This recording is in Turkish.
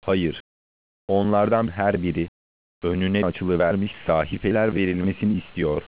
Hayır. Onlardan her biri, önüne açılıvermiş sahifeler verilmesini istiyor.